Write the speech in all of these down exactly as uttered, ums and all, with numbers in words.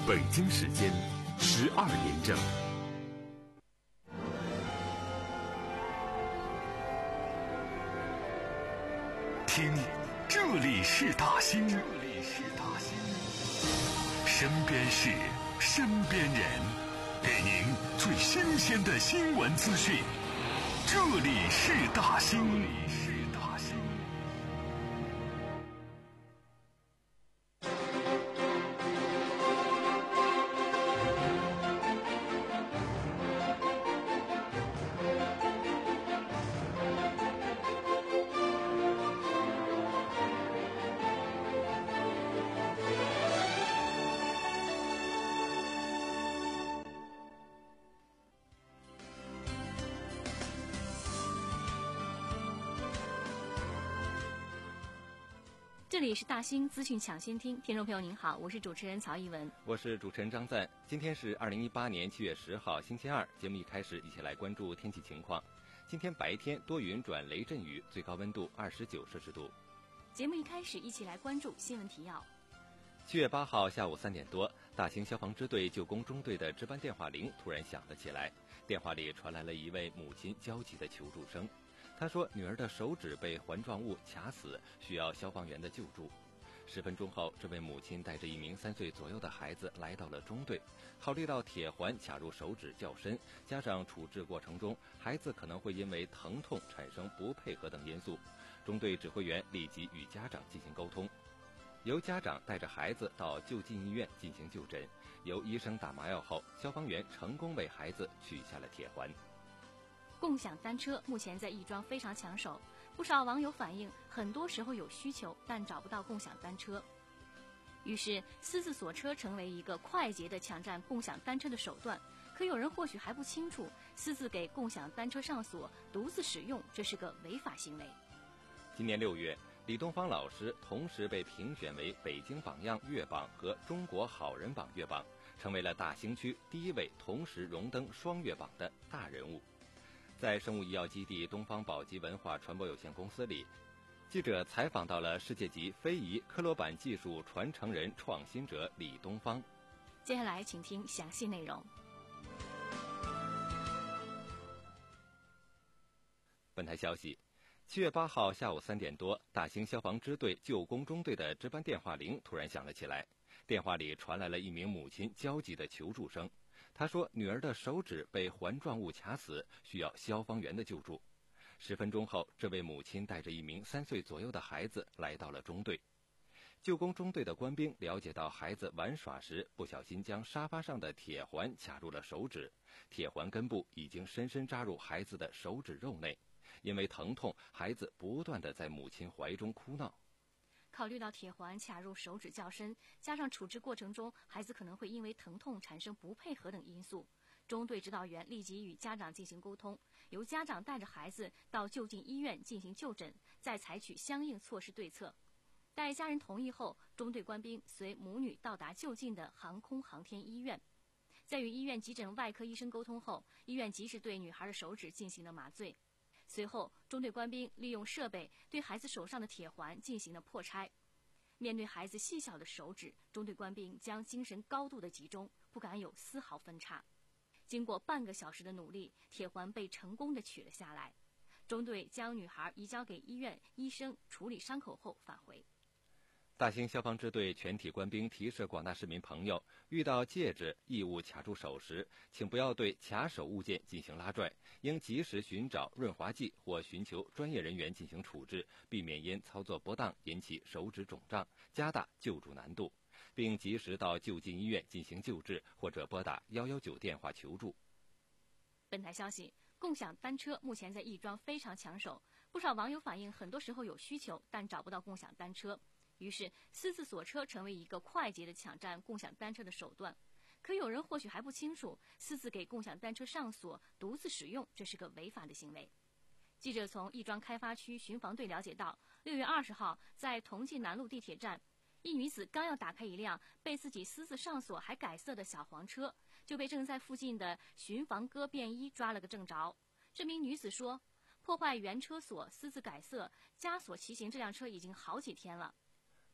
北京时间十二点整。听，这里是大兴，这里是大兴，身边事，身边人，给您最新鲜的新闻资讯。这里是大兴，这里是大兴。 这里是大兴资讯抢先听，听众朋友您好，我是主持人曹一文， 我是主持人张赞。今天是二零一八年七月十号星期二，节目一开始一起来关注天气情况。今天白天多云转雷阵雨，最高温度二十九摄氏度。 节目一开始一起来关注新闻提要。 七月八号下午三点多，大兴消防支队救工中队的值班电话铃突然响了起来，电话里传来了一位母亲焦急的求助声。他说女儿的手指被环状物卡死，需要消防员的救助。十分钟后，这位母亲带着一名三岁左右的孩子来到了中队。考虑到铁环卡入手指较深，加上处置过程中孩子可能会因为疼痛产生不配合等因素，中队指挥员立即与家长进行沟通，由家长带着孩子到就近医院进行就诊。由医生打麻药后，消防员成功为孩子取下了铁环。 共享单车目前在亦庄非常抢手，不少网友反映，很多时候有需求，但找不到共享单车。于是，私自锁车成为一个快捷的抢占共享单车的手段。可有人或许还不清楚，私自给共享单车上锁，独自使用，这是个违法行为。 今年六月，李东方老师同时被评选为北京榜样月榜和中国好人榜月榜，成为了大兴区第一位同时荣登双月榜的大人物。在生物医药基地东方宝吉文化传播有限公司里，记者采访到了世界级非遗科罗板技术传承人创新者李东方。 接下来请听详细内容。 本台消息，七月八号下午三点多，大兴消防支队救工中队的值班电话铃突然响了起来，电话里传来了一名母亲焦急的求助声。他说女儿的手指被环状物卡死，需要消防员的救助。十分钟后，这位母亲带着一名三岁左右的孩子来到了中队。救工中队的官兵了解到孩子玩耍时不小心将沙发上的铁环卡入了手指，铁环根部已经深深扎入孩子的手指肉内，因为疼痛，孩子不断地在母亲怀中哭闹。 考虑到铁环卡入手指较深，加上处置过程中孩子可能会因为疼痛产生不配合等因素，中队指导员立即与家长进行沟通，由家长带着孩子到就近医院进行就诊，再采取相应措施对策。待家人同意后，中队官兵随母女到达就近的航空航天医院。在与医院急诊外科医生沟通后，医院及时对女孩的手指进行了麻醉。随后，中队官兵利用设备对孩子手上的铁环进行了破拆。面对孩子细小的手指，中队官兵将精神高度的集中，不敢有丝毫分叉。经过半个小时的努力，铁环被成功的取了下来。中队将女孩移交给医院医生处理伤口后返回。 大兴消防支队全体官兵提示广大市民朋友，遇到戒指、异物卡住手时，请不要对卡手物件进行拉拽，应及时寻找润滑剂或寻求专业人员进行处置，避免因操作不当引起手指肿胀，加大救助难度，并及时到就近医院进行救治，或者拨打一一九电话求助。 本台消息，共享单车目前在亦庄非常抢手，不少网友反映，很多时候有需求，但找不到共享单车。于是，私自锁车成为一个快捷的抢占共享单车的手段。可有人或许还不清楚，私自给共享单车上锁，独自使用，这是个违法的行为。记者从亦庄开发区巡防队了解到，六月二十号，在同济南路地铁站，一女子刚要打开一辆被自己私自上锁还改色的小黄车，就被正在附近的巡防哥便衣抓了个正着。这名女子说，破坏原车锁、私自改色、加锁骑行这辆车已经好几天了。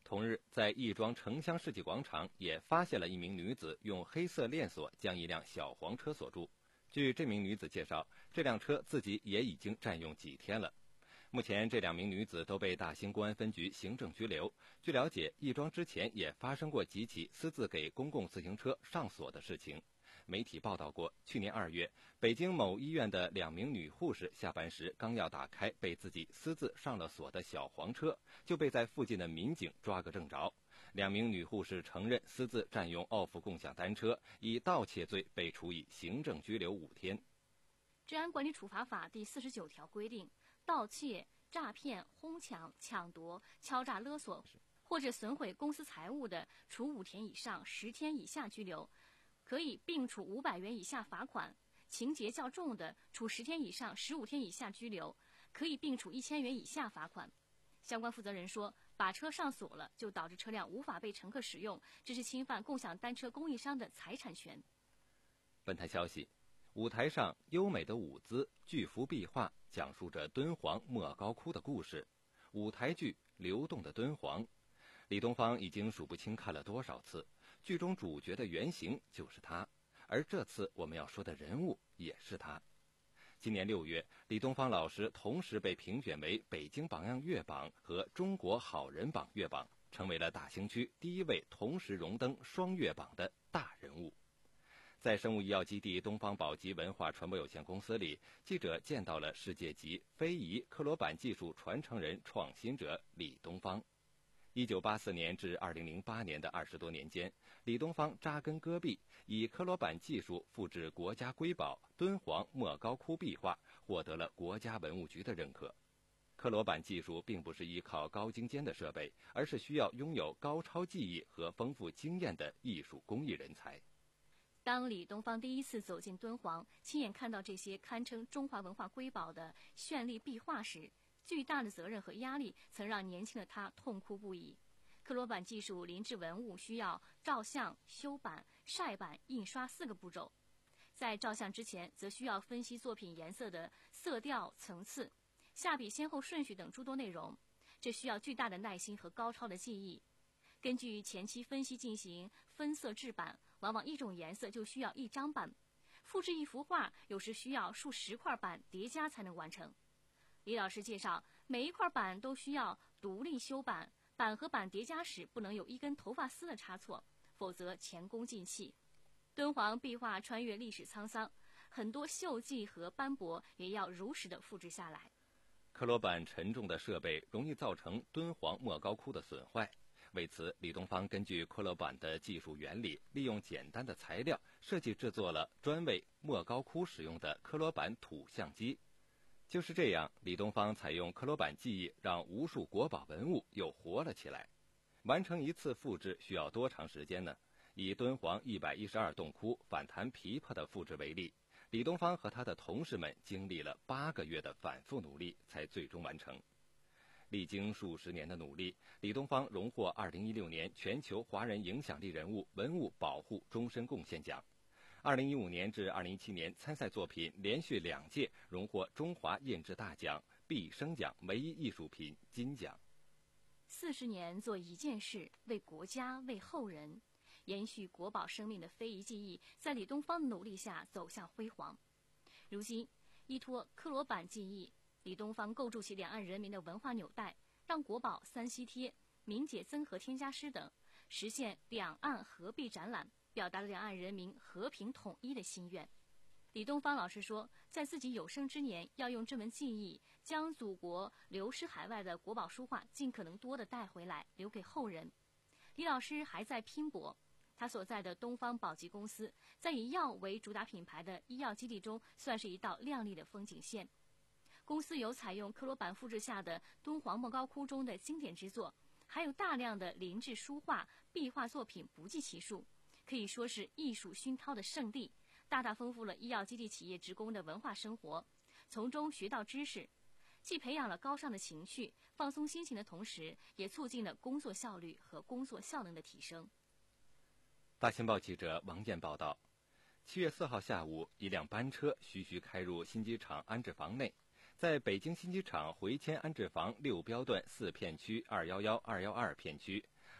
同日，在亦庄城乡世纪广场也发现了一名女子用黑色链锁将一辆小黄车锁住。据这名女子介绍，这辆车自己也已经占用几天了。目前，这两名女子都被大兴公安分局行政拘留。据了解，亦庄之前也发生过几起私自给公共自行车上锁的事情。媒体报道过，去年二月，北京某医院的两名女护士下班时刚要打开被自己私自上了锁的小黄车，就被在附近的民警抓个正着。两名女护士承认私自占用 O F F 共享单车，以盗窃罪被处以行政拘留五天。 治安管理处罚法第四十九条规定，盗窃、诈骗、哄抢、抢夺、敲诈勒索或者损毁公私财物的，处五天以上十天以下拘留，可以并处五百元以下罚款；情节较重的，处十天以上十五天以下拘留，可以并处一千元以下罚款。相关负责人说，把车上锁了，就导致车辆无法被乘客使用，这是侵犯共享单车供应商的财产权。 本台消息，舞台上优美的舞姿、巨幅壁画讲述着敦煌莫高窟的故事。舞台剧《流动的敦煌》，李东方已经数不清看了多少次。剧中主角的原型就是他，而这次我们要说的人物也是他。今年六月，李东方老师同时被评选为北京榜样月榜和中国好人榜月榜，成为了大兴区第一位同时荣登双月榜的大人物。在生物医药基地东方宝吉文化传播有限公司里，记者见到了世界级非遗克罗板技术传承人、创新者李东方。一九八四年至二零零八年的二十多年间，李东方扎根戈壁，以科罗板技术复制国家瑰宝敦煌莫高窟壁画，获得了国家文物局的认可。科罗板技术并不是依靠高精尖的设备，而是需要拥有高超技艺和丰富经验的艺术工艺人才。 当李东方第一次走进敦煌，亲眼看到这些堪称中华文化瑰宝的绚丽壁画时，巨大的责任和压力曾让年轻的他痛哭不已。科罗板技术临制文物需要照相、修版、晒版、印刷四个步骤。在照相之前，则需要分析作品颜色的色调、层次、下笔先后顺序等诸多内容，这需要巨大的耐心和高超的技艺。根据前期分析进行分色制版，往往一种颜色就需要一张版。复制一幅画，有时需要数十块板叠加才能完成。李老师介绍，每一块板都需要独立修版，板和板叠加时不能有一根头发丝的差错，否则前功尽弃。敦煌壁画穿越历史沧桑，很多锈迹和斑驳也要如实的复制下来。 科罗板沉重的设备容易造成敦煌莫高窟的损坏，为此，李东方根据科罗板的技术原理，利用简单的材料设计制作了专为莫高窟使用的科罗板土相机。就是这样，李东方采用科罗板技艺，让无数国宝文物又活了起来。完成一次复制需要多长时间呢？以敦煌一百一十二洞窟反弹琵琶的复制为例，李东方和他的同事们经历了八个月的反复努力，才最终完成。历经数十年的努力，李东方荣获二零一六年全球华人影响力人物文物保护终身贡献奖。二零一五年至二零一七年参赛作品连续两届荣获中华印制大奖、毕生奖唯一艺术品金奖。 四十年做一件事，为国家，为后人，延续国宝生命的非遗技艺，在李东方的努力下走向辉煌。如今，依托科罗板技艺，李东方构筑起两岸人民的文化纽带，让国宝三西贴、民解增和添加师等实现两岸合璧展览，表达了两岸人民和平统一的心愿。李东方老师说，在自己有生之年，要用这门技艺，将祖国流失海外的国宝书画尽可能多的带回来，留给后人。李老师还在拼搏，他所在的东方宝吉公司，在以药为主打品牌的医药基地中，算是一道亮丽的风景线。公司有采用科罗板复制下的敦煌莫高窟中的经典之作，还有大量的临制书画、壁画作品不计其数，可以说是艺术熏陶的圣地，大大丰富了医药基地企业职工的文化生活，从中学到知识，既培养了高尚的情绪，放松心情的同时，也促进了工作效率和工作效能的提升。 大新报记者王燕报道，七月四号下午，一辆班车徐徐开入新机场安置房内，在北京新机场回迁安置房六标段四片区二一一、二一二片区，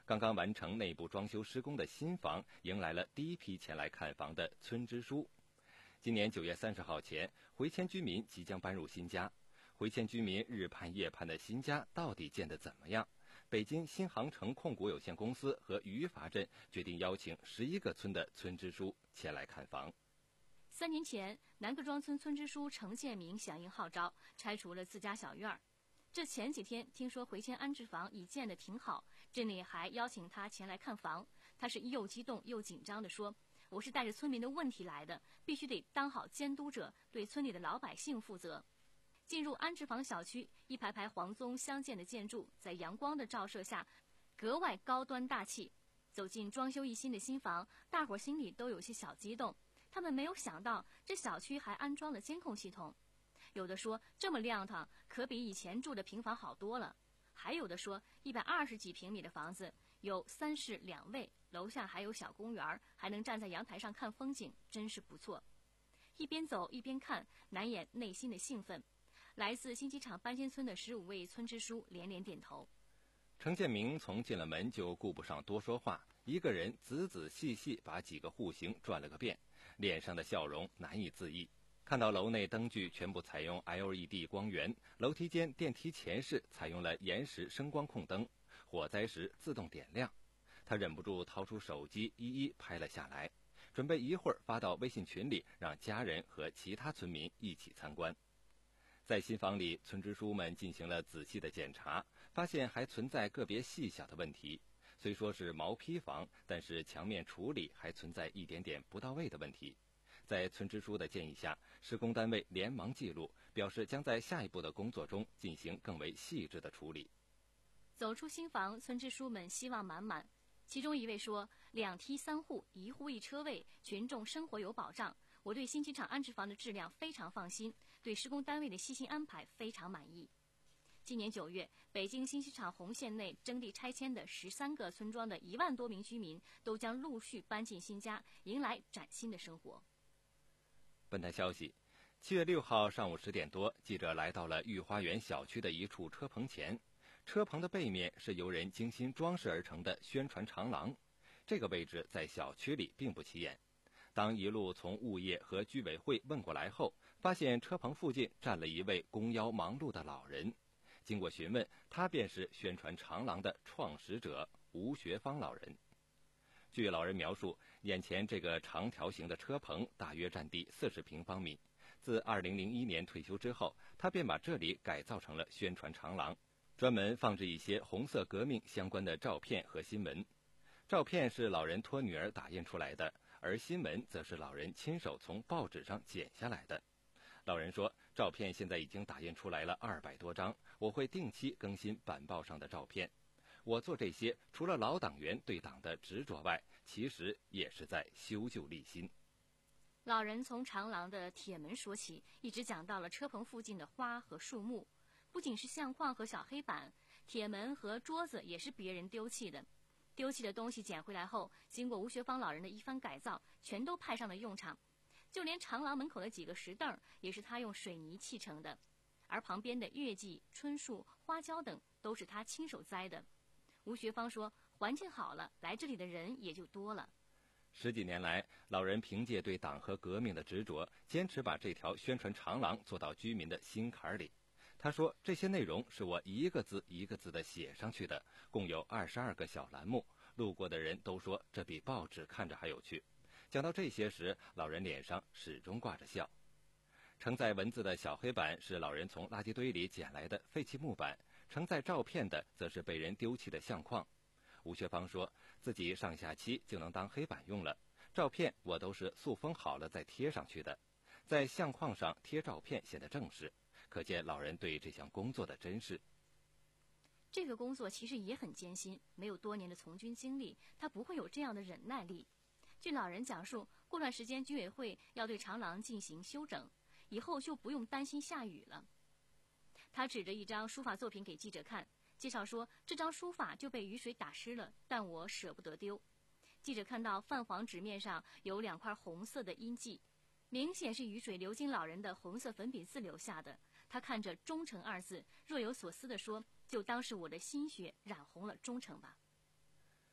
刚刚完成内部装修施工的新房迎来了第一批前来看房的村支书。今年九月三十号前，回迁居民即将搬入新家。回迁居民日盼夜盼的新家到底建得怎么样？北京新航城控股有限公司和余法镇决定邀请十一个村的村支书前来看房。 三年前，南各庄村村支书程建明响应号召，拆除了自家小院儿。这前几天听说回迁安置房已建得挺好，镇里还邀请他前来看房。他是又激动又紧张地说：“我是带着村民的问题来的，必须得当好监督者，对村里的老百姓负责。”进入安置房小区，一排排黄棕相间的建筑在阳光的照射下，格外高端大气。走进装修一新的新房，大伙儿心里都有些小激动。他们没有想到，这小区还安装了监控系统。有的说这么亮堂，可比以前住的平房好多了。还有的说，一百二十几平米的房子，有三室两卫，楼下还有小公园，还能站在阳台上看风景，真是不错。一边走一边看，难掩内心的兴奋。来自新机场搬迁村的十五位村支书连连点头。 程建明从进了门就顾不上多说话，一个人仔仔细细把几个户型转了个遍，脸上的笑容难以自抑。看到楼内灯具全部采用 L E D 光源，楼梯间电梯前室采用了延时声光控灯，火灾时自动点亮，他忍不住掏出手机一一拍了下来，准备一会儿发到微信群里，让家人和其他村民一起参观。在新房里，村支书们进行了仔细的检查，发现还存在个别细小的问题。虽说是毛坯房，但是墙面处理还存在一点点不到位的问题。在村支书的建议下，施工单位连忙记录，表示将在下一步的工作中进行更为细致的处理。 走出新房，村支书们希望满满。其中一位说：“两梯三户，一户一车位，群众生活有保障。我对新机场安置房的质量非常放心，对施工单位的细心安排非常满意。”今年九月，北京新机场红线内征地拆迁的十三个村庄的一万多名居民都将陆续搬进新家，迎来崭新的生活。 本台消息，七月六号上午十点多，记者来到了御花园小区的一处车棚前。车棚的背面是由人精心装饰而成的宣传长廊，这个位置在小区里并不起眼。当一路从物业和居委会问过来后，发现车棚附近站了一位弓腰忙碌的老人。经过询问，他便是宣传长廊的创始者吴学芳老人。据老人描述，眼前这个长条形的车棚大约占地四十平方米。自二零零一年退休之后，他便把这里改造成了宣传长廊，专门放置一些红色革命相关的照片和新闻。照片是老人托女儿打印出来的，而新闻则是老人亲手从报纸上剪下来的。老人说，照片现在已经打印出来了二百多张，我会定期更新板报上的照片。我做这些，除了老党员对党的执着外，其实也是在修旧立新。 老人从长廊的铁门说起，一直讲到了车棚附近的花和树木。不仅是相框和小黑板，铁门和桌子也是别人丢弃的。丢弃的东西捡回来后，经过吴学芳老人的一番改造，全都派上了用场。就连长廊门口的几个石凳也是他用水泥砌成的，而旁边的月季、春树、花椒等都是他亲手栽的。吴学芳说，环境好了，来这里的人也就多了。 十几年来，老人凭借对党和革命的执着，坚持把这条宣传长廊做到居民的心坎里。他说，这些内容是我一个字一个字地写上去的，共有二十二个小栏目，路过的人都说这比报纸看着还有趣。讲到这些时，老人脸上始终挂着笑。承载文字的小黑板是老人从垃圾堆里捡来的废弃木板，承载照片的则是被人丢弃的相框。吴学芳说，自己上下期就能当黑板用了，照片我都是塑封好了再贴上去的，在相框上贴照片显得正式，可见老人对这项工作的珍视。 这个工作其实也很艰辛，没有多年的从军经历，他不会有这样的忍耐力。据老人讲述，过段时间居委会要对长廊进行修整，以后就不用担心下雨了。他指着一张书法作品给记者看，介绍说，这张书法就被雨水打湿了，但我舍不得丢。记者看到泛黄纸面上有两块红色的印记，明显是雨水流经老人的红色粉笔字留下的。他看着忠诚二字，若有所思地说，就当是我的心血染红了忠诚吧。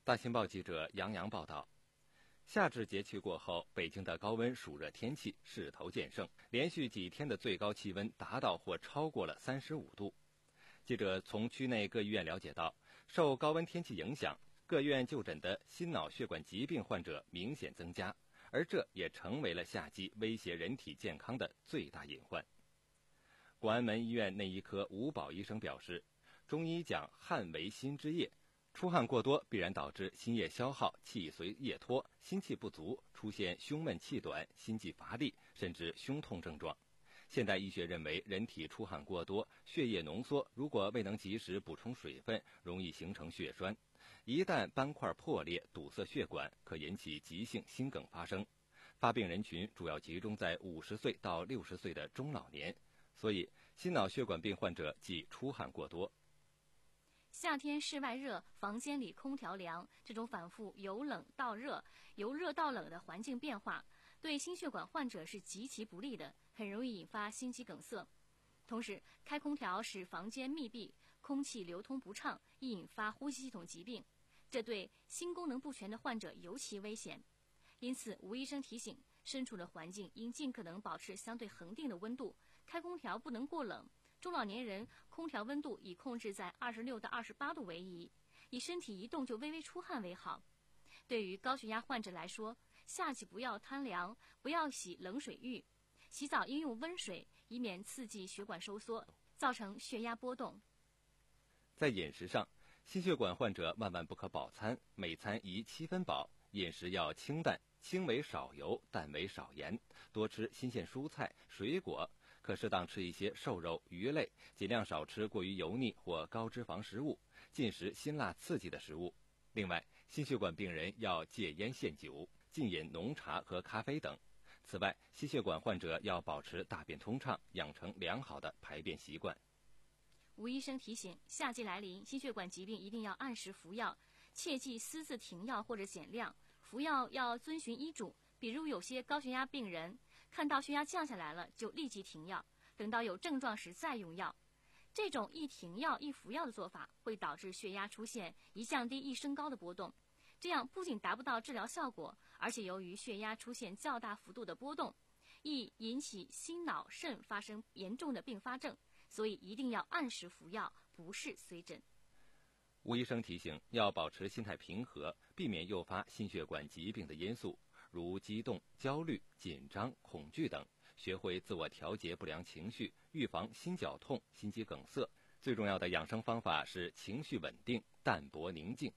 大新报记者杨洋报道，夏至节气过后，北京的高温暑热天气势头渐盛，连续几天的最高气温达到或超过了三十五度。记者从区内各医院了解到，受高温天气影响，各院就诊的心脑血管疾病患者明显增加，而这也成为了夏季威胁人体健康的最大隐患。广安门医院内医科吴宝医生表示，中医讲汗为心之液，出汗过多必然导致心液消耗，气随液脱，心气不足，出现胸闷气短、心悸乏力，甚至胸痛症状。现代医学认为，人体出汗过多，血液浓缩，如果未能及时补充水分，容易形成血栓。一旦斑块破裂，堵塞血管，可引起急性心梗发生。发病人群主要集中在五十岁到六十岁的中老年，所以心脑血管病患者忌出汗过多。 夏天室外热，房间里空调凉，这种反复由冷到热、由热到冷的环境变化，对心血管患者是极其不利的，很容易引发心肌梗塞。同时，开空调使房间密闭，空气流通不畅，易引发呼吸系统疾病，这对心功能不全的患者尤其危险。因此，吴医生提醒，身处的环境应尽可能保持相对恒定的温度，开空调不能过冷。中老年人空调温度以控制在二十六到二十八度为宜，以身体一动就微微出汗为好。对于高血压患者来说，夏季不要贪凉，不要洗冷水浴，洗澡应用温水，以免刺激血管收缩，造成血压波动。 在饮食上，心血管患者万万不可饱餐，每餐宜七分饱，饮食要清淡，轻为少油，淡为少盐，多吃新鲜蔬菜、水果，可适当吃一些瘦肉、鱼类，尽量少吃过于油腻或高脂肪食物，禁食辛辣刺激的食物。另外，心血管病人要戒烟限酒，禁饮浓茶和咖啡等。此外，心血管患者要保持大便通畅，养成良好的排便习惯。 吴医生提醒，夏季来临，心血管疾病一定要按时服药，切忌私自停药或者减量，服药要遵循医嘱。比如有些高血压病人看到血压降下来了就立即停药，等到有症状时再用药。这种一停药一服药的做法会导致血压出现一降低一升高的波动，这样不仅达不到治疗效果，而且由于血压出现较大幅度的波动，易引起心脑肾发生严重的并发症，所以一定要按时服药，不是随诊。 吴医生提醒，要保持心态平和，避免诱发心血管疾病的因素，如激动、焦虑、紧张、恐惧等，学会自我调节不良情绪，预防心绞痛、心肌梗塞。最重要的养生方法是情绪稳定、淡泊宁静。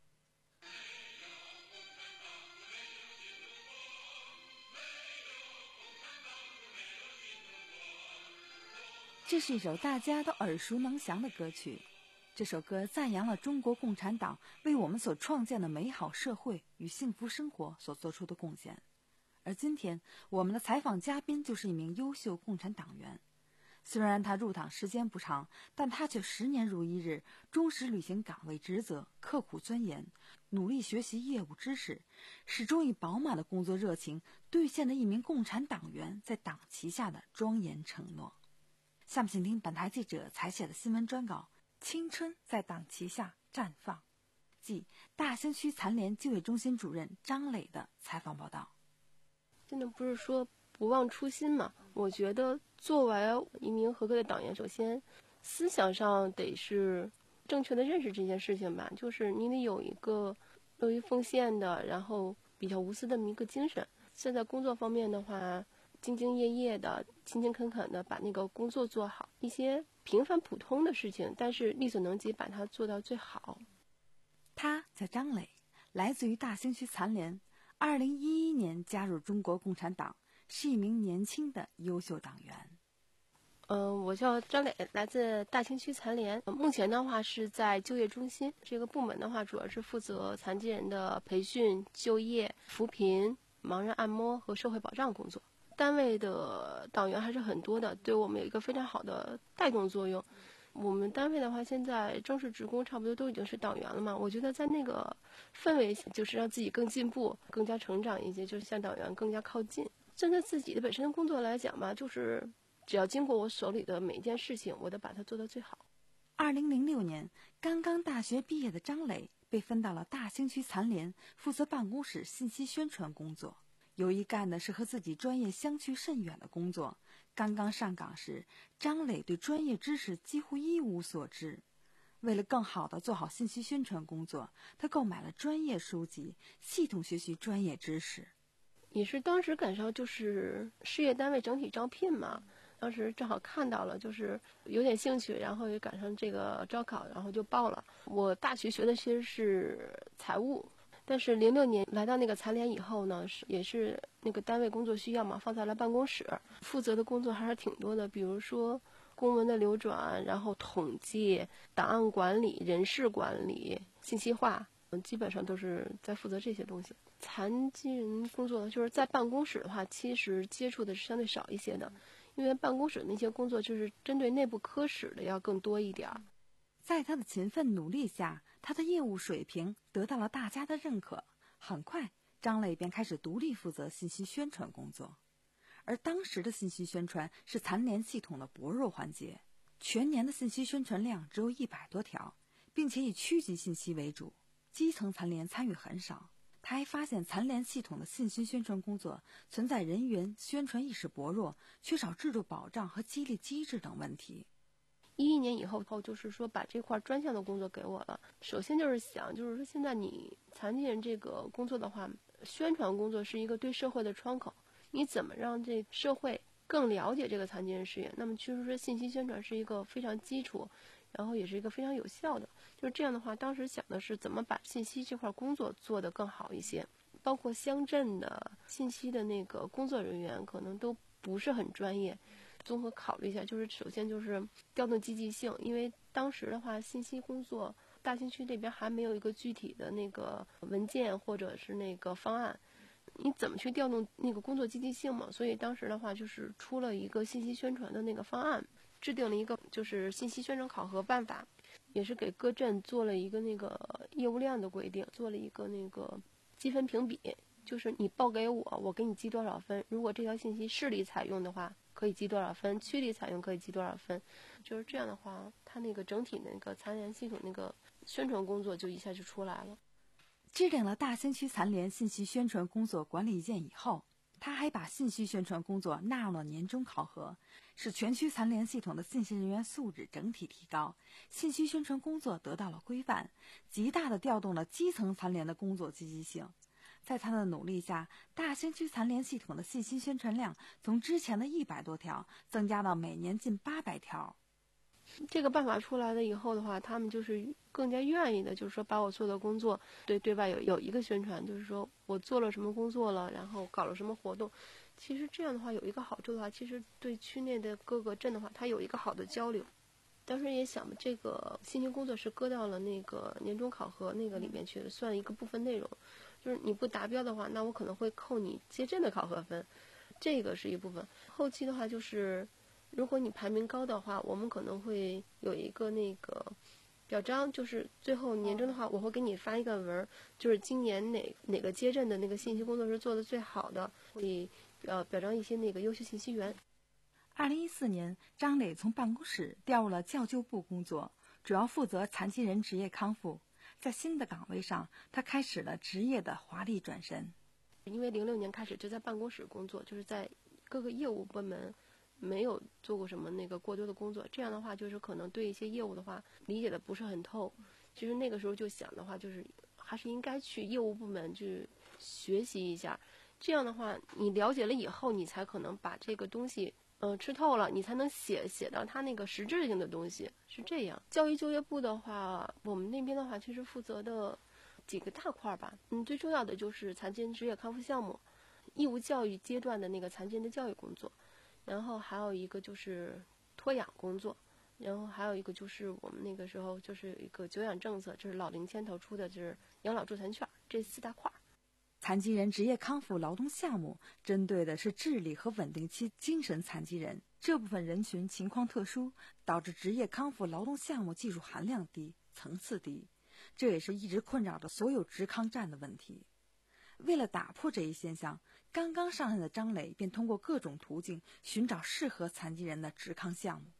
这是一首大家都耳熟能详的歌曲。这首歌赞扬了中国共产党为我们所创建的美好社会与幸福生活所做出的贡献。而今天我们的采访嘉宾就是一名优秀共产党员，虽然他入党时间不长，但他却十年如一日，忠实履行岗位职责，刻苦钻研，努力学习业务知识，始终以饱满的工作热情兑现了一名共产党员在党旗下的庄严承诺。下面请听本台记者采写的新闻专稿《青春在党旗下绽放》，即大兴区残联就业中心主任张磊的采访报道。 真的不是说不忘初心嘛，我觉得作为一名合格的党员，首先思想上得是正确的认识这件事情吧，就是你得有一个乐于奉献的，然后比较无私的一个精神。现在工作方面的话，兢兢业业的、勤勤恳恳的把那个工作做好，一些平凡普通的事情，但是力所能及把它做到最好。 他叫张磊，来自于大兴区残联，二零一一年加入中国共产党，是一名年轻的优秀党员。 嗯、呃，我叫张磊，来自大兴区残联，目前的话是在就业中心这个部门的话，主要是负责残疾人的培训、就业、扶贫、盲人按摩和社会保障工作。单位的党员还是很多的，对我们有一个非常好的带动作用。我们单位的话，现在正式职工差不多都已经是党员了嘛，我觉得在那个氛围就是让自己更进步、更加成长一些，就是向党员更加靠近。针对自己的本身的工作来讲吧，就是只要经过我手里的每一件事情，我都把它做到最好。 二零零六年，刚刚大学毕业的张磊被分到了大兴区残联，负责办公室信息宣传工作。尤一干的是和自己专业相去甚远的工作。刚刚上岗时，张磊对专业知识几乎一无所知。为了更好地做好信息宣传工作，他购买了专业书籍，系统学习专业知识。 也是当时赶上就是事业单位整体招聘嘛，当时正好看到了，就是有点兴趣，然后也赶上这个招考，然后就报了。我大学学的其实是财务，但是零六年来到那个残联以后呢，是也是那个单位工作需要嘛，放在了办公室，负责的工作还是挺多的，比如说公文的流转，然后统计、档案管理、人事管理、信息化，嗯，基本上都是在负责这些东西。残疾人工作就是在办公室的话，其实接触的是相对少一些的，因为办公室那些工作就是针对内部科室的要更多一点。 在他的勤奋努力下，他的业务水平得到了大家的认可。很快，张磊便开始独立负责信息宣传工作。而当时的信息宣传是残联系统的薄弱环节，全年的信息宣传量只有一百多条，并且以区级信息为主，基层残联参与很少。他还发现残联系统的信息宣传工作存在人员宣传意识薄弱、缺少制度保障和激励机制等问题。 一一年以后后，就是说把这块专项的工作给我了。首先就是想，就是说现在你残疾人这个工作的话，宣传工作是一个对社会的窗口，你怎么让这社会更了解这个残疾人事业？那么其实说信息宣传是一个非常基础，然后也是一个非常有效的。就是这样的话，当时想的是怎么把信息这块工作做得更好一些，包括乡镇的信息的那个工作人员可能都不是很专业。综合考虑一下，就是首先就是调动积极性，因为当时的话，信息工作大兴区这边还没有一个具体的那个文件或者是那个方案，你怎么去调动那个工作积极性嘛？所以当时的话就是出了一个信息宣传的那个方案，制定了一个就是信息宣传考核办法，也是给各镇做了一个那个业务量的规定，做了一个那个积分评比，就是你报给我，我给你记多少分，如果这条信息市里采用的话可以记多少分，区里采用可以记多少分，就是这样的话，它那个整体那个残联系统那个宣传工作就一下就出来了。 制定了大兴区残联信息宣传工作管理意见以后，他还把信息宣传工作纳入了年终考核，使全区残联系统的信息人员素质整体提高，信息宣传工作得到了规范，极大地调动了基层残联的工作积极性。在他的努力下，大兴区残联系统的信息宣传量从之前的一百多条增加到每年近八百条。 这个办法出来了以后的话，他们就是更加愿意的，就是说把我做的工作对对外有有一个宣传，就是说我做了什么工作了，然后搞了什么活动。其实这样的话有一个好处的话，其实对区内的各个镇的话，它有一个好的交流。当时也想这个信息工作是搁到了那个年终考核那个里面去的，算一个部分内容。就是你不达标的话，那我可能会扣你接镇的考核分，这个是一部分。后期的话就是如果你排名高的话，我们可能会有一个那个表彰，就是最后年终的话，我会给你发一个文，就是今年哪哪个街镇的那个信息工作是做的最好的，会呃表彰一些那个优秀信息员。 二零一四年，张磊从办公室调入了教救部工作，主要负责残疾人职业康复。在新的岗位上，他开始了职业的华丽转身。 因为零六年开始就在办公室工作，就是在各个业务部门没有做过什么那个过多的工作，这样的话就是可能对一些业务的话理解的不是很透。其实那个时候就想的话，就是还是应该去业务部门去学习一下，这样的话你了解了以后，你才可能把这个东西呃，吃透了，你才能写写到它那个实质性的东西，是这样。教育就业部的话，我们那边的话，其实负责的几个大块吧。嗯，最重要的就是残疾人职业康复项目，义务教育阶段的那个残疾人的教育工作，然后还有一个就是托养工作，然后还有一个就是我们那个时候就是一个久养政策，就是老龄牵头出的就是养老助残券，这四大块。 残疾人职业康复劳动项目针对的是智力和稳定期精神残疾人，这部分人群情况特殊，导致职业康复劳动项目技术含量低、层次低，这也是一直困扰着所有职康站的问题。为了打破这一现象，刚刚上任的张磊便通过各种途径寻找适合残疾人的职康项目。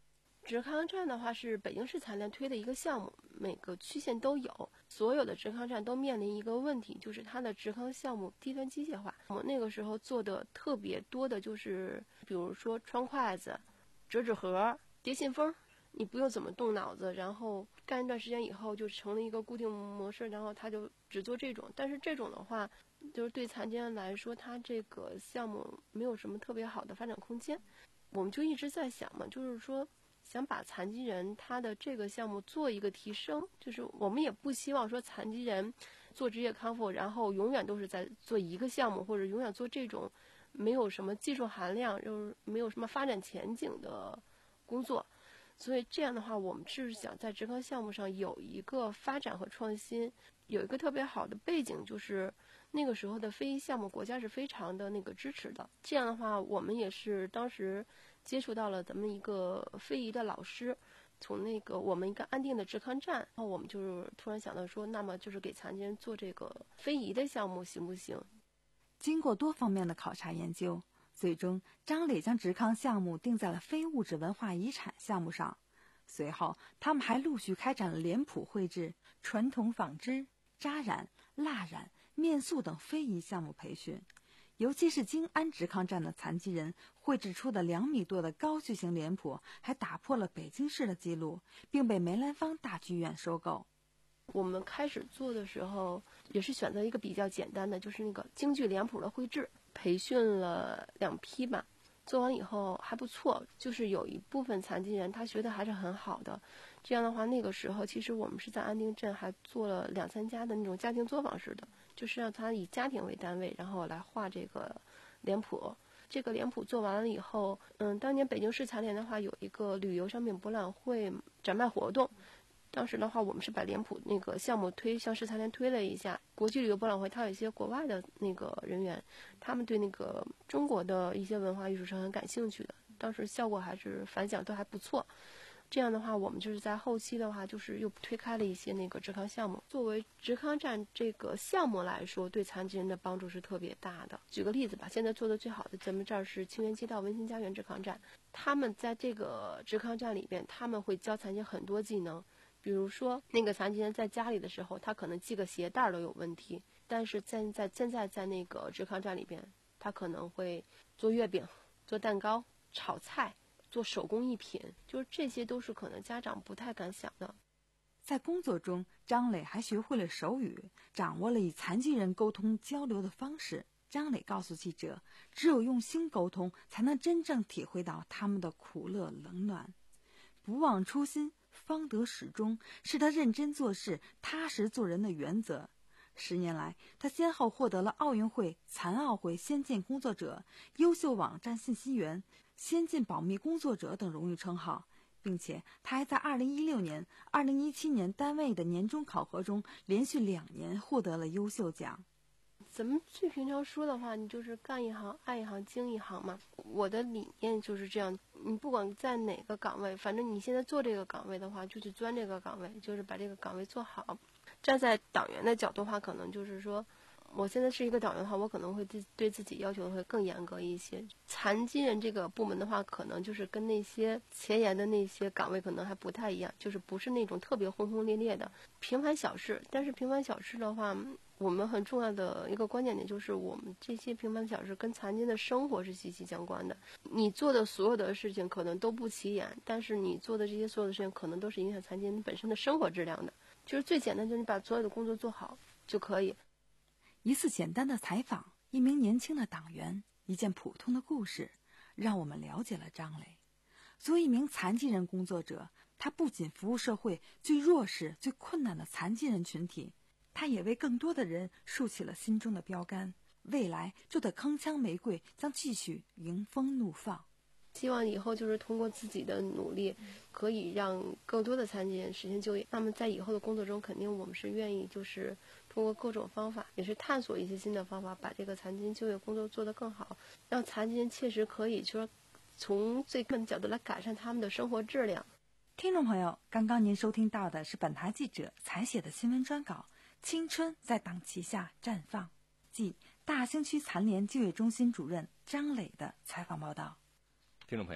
职康站的话是北京市残联推的一个项目，每个区县都有。所有的职康站都面临一个问题，就是它的职康项目低端机械化。我们那个时候做的特别多的就是，比如说穿筷子、折纸盒、叠信封，你不用怎么动脑子，然后干一段时间以后就成了一个固定模式，然后他就只做这种。但是这种的话，就是对残疾人来说，他这个项目没有什么特别好的发展空间。我们就一直在想嘛，就是说想把残疾人他的这个项目做一个提升，就是我们也不希望说残疾人做职业康复，然后永远都是在做一个项目，或者永远做这种没有什么技术含量，就是没有什么发展前景的工作。所以这样的话，我们是想在职康项目上有一个发展和创新，有一个特别好的背景，就是那个时候的非遗项目国家是非常的那个支持的。这样的话，我们也是当时接触到了咱们一个非遗的老师，从那个我们一个安定的职康站，然后我们就是突然想到说，那么就是给残疾人做这个非遗的项目行不行？ 经过多方面的考察研究，最终张磊将职康项目定在了非物质文化遗产项目上。随后他们还陆续开展了脸谱绘制、传统纺织、扎染、蜡染、面塑等非遗项目培训。尤其是京安职康站的残疾人绘制出的两米多的高巨型脸谱，还打破了北京市的记录，并被梅兰芳大剧院收购。 我们开始做的时候也是选择一个比较简单的，就是那个京剧脸谱的绘制，培训了两批吧，做完以后还不错，就是有一部分残疾人他学的还是很好的。这样的话，那个时候其实我们是在安定镇还做了两三家的那种家庭作坊式的，就是让他以家庭为单位，然后来画这个脸谱。这个脸谱做完了以后，嗯，当年北京市残联的话有一个旅游商品博览会展卖活动，当时的话我们是把脸谱那个项目推向市残联推了一下。国际旅游博览会它有一些国外的那个人员，他们对那个中国的一些文化艺术是很感兴趣的，当时效果还是反响都还不错。这样的话，我们就是在后期的话，就是又推开了一些那个职康项目。作为职康站这个项目来说，对残疾人的帮助是特别大的。举个例子吧，现在做的最好的，咱们这儿是清源街道温馨家园职康站，他们在这个职康站里边，他们会教残疾很多技能。比如说，那个残疾人在家里的时候，他可能系个鞋带都有问题，但是在在现在在那个职康站里边，他可能会做月饼、做蛋糕、炒菜。做手工艺品，就是这些都是可能家长不太敢想的。 在工作中，张磊还学会了手语，掌握了与残疾人沟通交流的方式。张磊告诉记者，只有用心沟通，才能真正体会到他们的苦乐冷暖。不忘初心，方得始终，是他认真做事、踏实做人的原则。十年来，他先后获得了奥运会、残奥会先进工作者、优秀网站信息员、先进保密工作者等荣誉称号，并且他还在二零一六年、二零一七年单位的年终考核中连续两年获得了优秀奖。 咱们最平常说的话，你就是干一行爱一行精一行嘛。我的理念就是这样，你不管在哪个岗位，反正你现在做这个岗位的话，就去钻这个岗位，就是把这个岗位做好。站在党员的角度的话，可能就是说，我现在是一个党员的话，我可能会对对自己要求会更严格一些。残疾人这个部门的话，可能就是跟那些前沿的那些岗位可能还不太一样，就是不是那种特别轰轰烈烈的平凡小事。但是平凡小事的话，我们很重要的一个关键点就是，我们这些平凡小事跟残疾人的生活是息息相关的。你做的所有的事情可能都不起眼，但是你做的这些所有的事情，可能都是影响残疾人本身的生活质量的。就是最简单，就是你把所有的工作做好就可以。 一次简单的采访，一名年轻的党员，一件普通的故事，让我们了解了张磊。作为一名残疾人工作者，他不仅服务社会最弱势、最困难的残疾人群体，他也为更多的人竖起了心中的标杆。未来这朵铿锵玫瑰将继续迎风怒放。 希望以后就是通过自己的努力，可以让更多的残疾人实现就业。那么在以后的工作中，肯定我们是愿意就是通过各种方法，也是探索一些新的方法，把这个残疾人就业工作做得更好，让残疾人切实可以说从最根本的角度来改善他们的生活质量。 听众朋友，刚刚您收听到的是本台记者采写的新闻专稿《青春在党旗下绽放》，即大兴区残联就业中心主任张磊的采访报道。 听众朋友，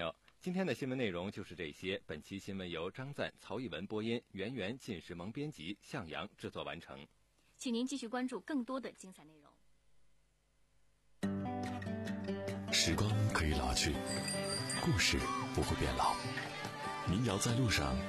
今天的新闻内容就是这些。本期新闻由张赞、曹艺文播音，圆圆、靳时萌编辑，向阳制作完成。 请您继续关注更多的精彩内容。 时光可以老去，故事不会变老。民谣在路上，